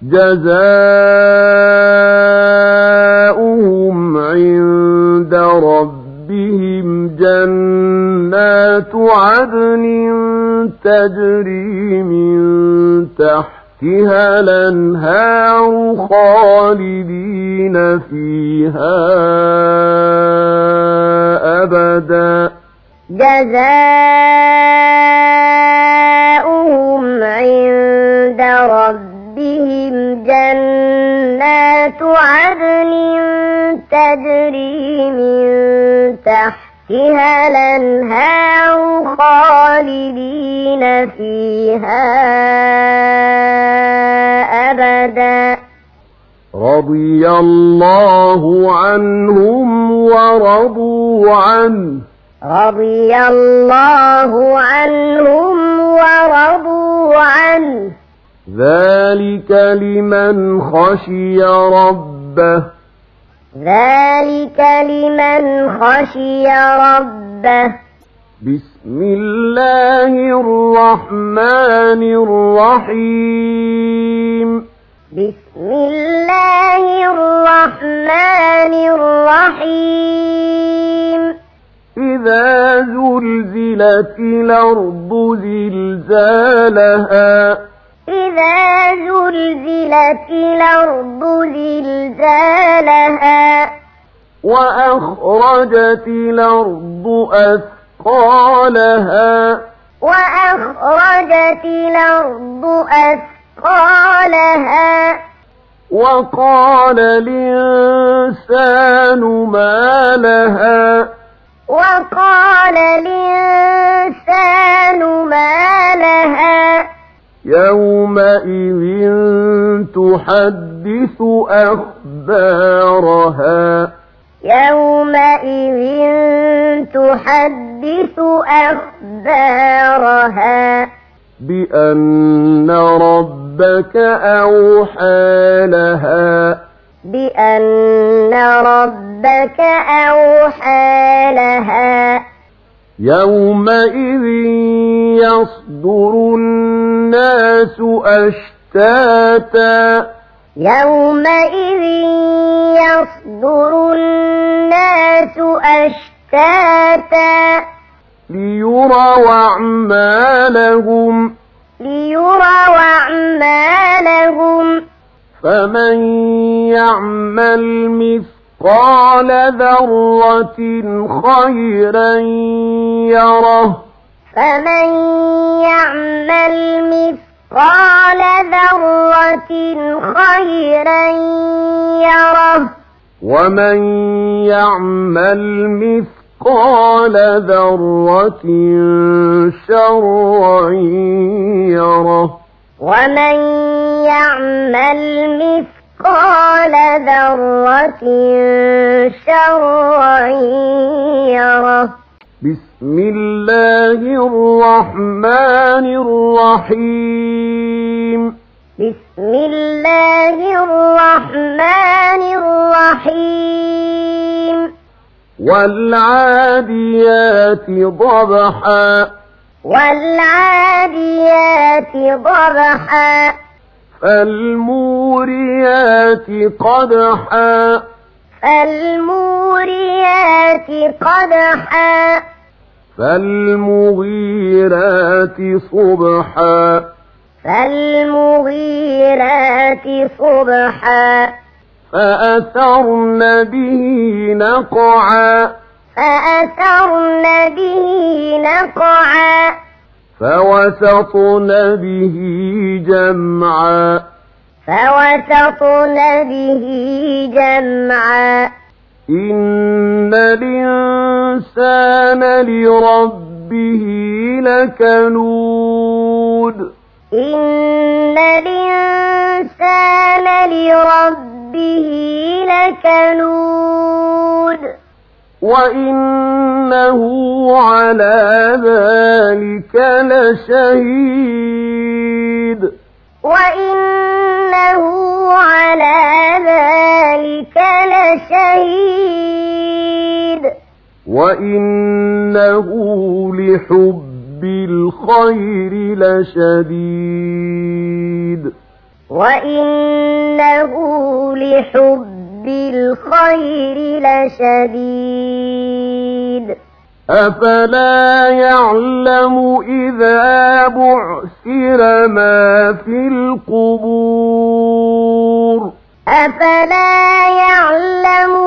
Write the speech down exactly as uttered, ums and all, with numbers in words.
جزاؤهم عند ربهم جنات عدن تجري من تحتها الأنهار خالدين فيها أبدا جزاؤهم عند ربهم جنات عدن تجري من تحتها الأنهار خالدين فيها أبدا رضي الله عنهم ورضوا عنه رضي الله عنهم ورضوا عنه ذلك لمن خشي ربه ذلك لمن خشي ربه بسم الله الرحمن الرحيم بسم الله الرحمن الرحيم إذا زلزلت الأرض زلزالها إذا زلزلت الأرض زلزالها وأخرجت الأرض أثقالها وأخرجت الأرض أثقالها وقال الإنسان ما لها وقال الإنسان ما لها يومئذ تحدث أخبارها يومئذ تحدث أخبارها بأن ربك أوحى لها بأن ربك أوحى لها يومئذ يصدر الناس أشتاتا يومئذ يصدر الناس أشتاتا ليروا أعمالهم ليروا أعمالهم فمن يعمل مثقال ذرة خيرا يره فمن يعمل مثقال ذرة خيرا يره ومن يعمل مثقال ذرة شرا يره ومن يعمل مثقال ذرة شرا يره بسم الله الرحمن الرحيم بسم الله الرحمن الرحيم والعاديات ضبحا والعاديات ضبحا فالموريات قدحا فالموريات قدحا فالمغيرات صبحا فالمغيرات صبحا فأثرن به نقعا فأثرن به نقعا فوسطن به جمعا فوسطن به جمعا إن الإنسان لربه لكنود إن الإنسان لربه لكنود وإنه على ذلك لشهيد وإنه على ذلك لشهيد وإنه لحب الخير لشديد وإنه لحب الخير لشديد أفلا يعلم إذا بعثر ما في القبور أفلا يعلم